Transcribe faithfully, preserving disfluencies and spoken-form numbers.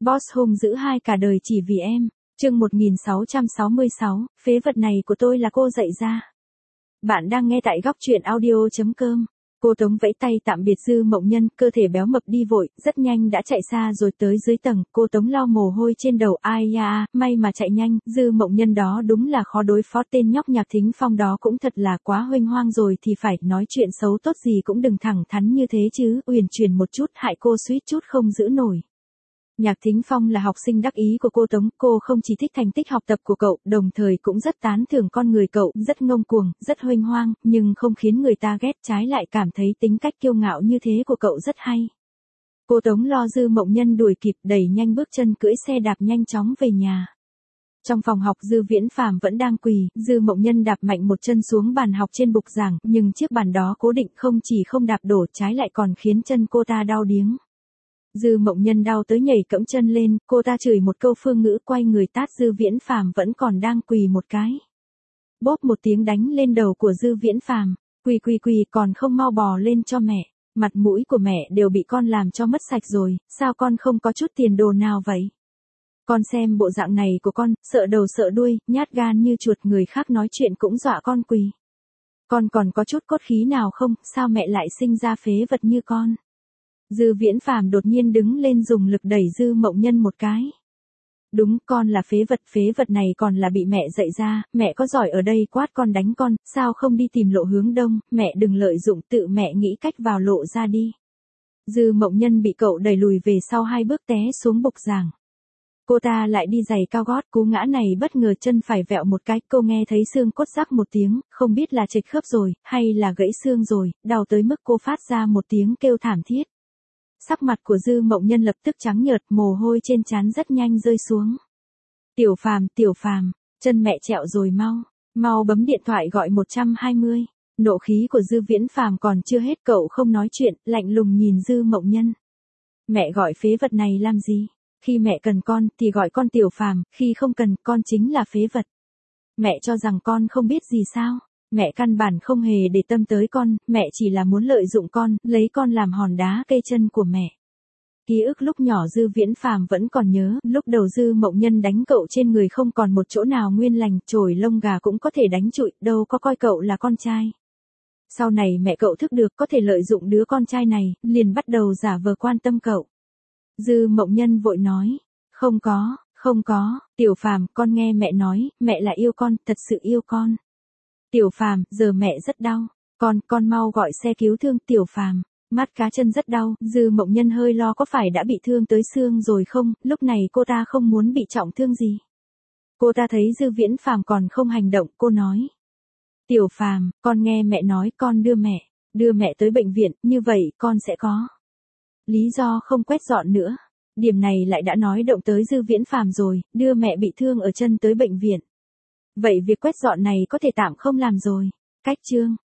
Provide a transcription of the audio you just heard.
Boss hung dữ hai cả đời chỉ vì em. Chương một nghìn sáu trăm sáu mươi sáu, phế vật này của tôi là cô dạy ra. Bạn đang nghe tại góc truyện audio chấm com. Cô Tống vẫy tay tạm biệt Dư Mộng Nhân, cơ thể béo mập đi vội, rất nhanh đã chạy xa rồi tới dưới tầng. Cô Tống lau mồ hôi trên đầu, ai da, may mà chạy nhanh. Dư Mộng Nhân đó đúng là khó đối phó, tên nhóc Nhạc Thính Phong đó cũng thật là quá huênh hoang rồi thì phải, nói chuyện xấu tốt gì cũng đừng thẳng thắn như thế chứ, uyển chuyển một chút hại cô suýt chút không giữ nổi. Nhạc Thính Phong là học sinh đắc ý của cô Tống, cô không chỉ thích thành tích học tập của cậu, đồng thời cũng rất tán thưởng con người cậu, rất ngông cuồng, rất huênh hoang, nhưng không khiến người ta ghét, trái lại cảm thấy tính cách kiêu ngạo như thế của cậu rất hay. Cô Tống lo Dư Mộng Nhân đuổi kịp, đẩy nhanh bước chân cưỡi xe đạp nhanh chóng về nhà. Trong phòng học Dư Viễn Phàm vẫn đang quỳ, Dư Mộng Nhân đạp mạnh một chân xuống bàn học trên bục giảng, nhưng chiếc bàn đó cố định không chỉ không đạp đổ, trái lại còn khiến chân cô ta đau điếng. Dư Mộng Nhân đau tới nhảy cẫng chân lên, cô ta chửi một câu phương ngữ, quay người tát Dư Viễn Phàm vẫn còn đang quỳ một cái. Bóp một tiếng đánh lên đầu của Dư Viễn Phàm, quỳ quỳ quỳ còn không mau bò lên cho mẹ, mặt mũi của mẹ đều bị con làm cho mất sạch rồi, sao con không có chút tiền đồ nào vậy? Con xem bộ dạng này của con, sợ đầu sợ đuôi, nhát gan như chuột, người khác nói chuyện cũng dọa con quỳ. Con còn có chút cốt khí nào không, sao mẹ lại sinh ra phế vật như con? Dư Viễn Phàm đột nhiên đứng lên dùng lực đẩy Dư Mộng Nhân một cái. Đúng, con là phế vật, phế vật này còn là bị mẹ dạy ra, mẹ có giỏi ở đây quát con đánh con, sao không đi tìm lộ hướng đông, mẹ đừng lợi dụng, tự mẹ nghĩ cách vào lộ ra đi. Dư Mộng Nhân bị cậu đẩy lùi về sau hai bước té xuống bục giảng. Cô ta lại đi giày cao gót, cú ngã này bất ngờ chân phải vẹo một cái, cô nghe thấy xương cốt rắc một tiếng, không biết là trệch khớp rồi, hay là gãy xương rồi, đau tới mức cô phát ra một tiếng kêu thảm thiết. Sắc mặt của Dư Mộng Nhân lập tức trắng nhợt, mồ hôi trên trán rất nhanh rơi xuống. Tiểu Phàm, Tiểu Phàm, chân mẹ trẹo rồi, mau, mau bấm điện thoại gọi một trăm hai mươi. Nộ khí của Dư Viễn Phàm còn chưa hết, cậu không nói chuyện, lạnh lùng nhìn Dư Mộng Nhân. Mẹ gọi phế vật này làm gì? Khi mẹ cần con thì gọi con Tiểu Phàm, khi không cần con chính là phế vật. Mẹ cho rằng con không biết gì sao? Mẹ căn bản không hề để tâm tới con, mẹ chỉ là muốn lợi dụng con, lấy con làm hòn đá cây chân của mẹ. Ký ức lúc nhỏ Dư Viễn Phàm vẫn còn nhớ, lúc đầu Dư Mộng Nhân đánh cậu trên người không còn một chỗ nào nguyên lành, chổi lông gà cũng có thể đánh trụi, đâu có coi cậu là con trai. Sau này mẹ cậu thức được có thể lợi dụng đứa con trai này, liền bắt đầu giả vờ quan tâm cậu. Dư Mộng Nhân vội nói, không có, không có, Tiểu Phàm, con nghe mẹ nói, mẹ là yêu con, thật sự yêu con. Tiểu Phàm, giờ mẹ rất đau, con, con mau gọi xe cứu thương. Tiểu Phàm, mắt cá chân rất đau. Dư Mộng Nhân hơi lo có phải đã bị thương tới xương rồi không, lúc này cô ta không muốn bị trọng thương gì. Cô ta thấy Dư Viễn Phàm còn không hành động, cô nói. Tiểu Phàm, con nghe mẹ nói, con đưa mẹ, đưa mẹ tới bệnh viện, như vậy con sẽ có lý do không quét dọn nữa. Điểm này lại đã nói động tới Dư Viễn Phàm rồi, đưa mẹ bị thương ở chân tới bệnh viện. Vậy việc quét dọn này có thể tạm không làm rồi. Cách chương,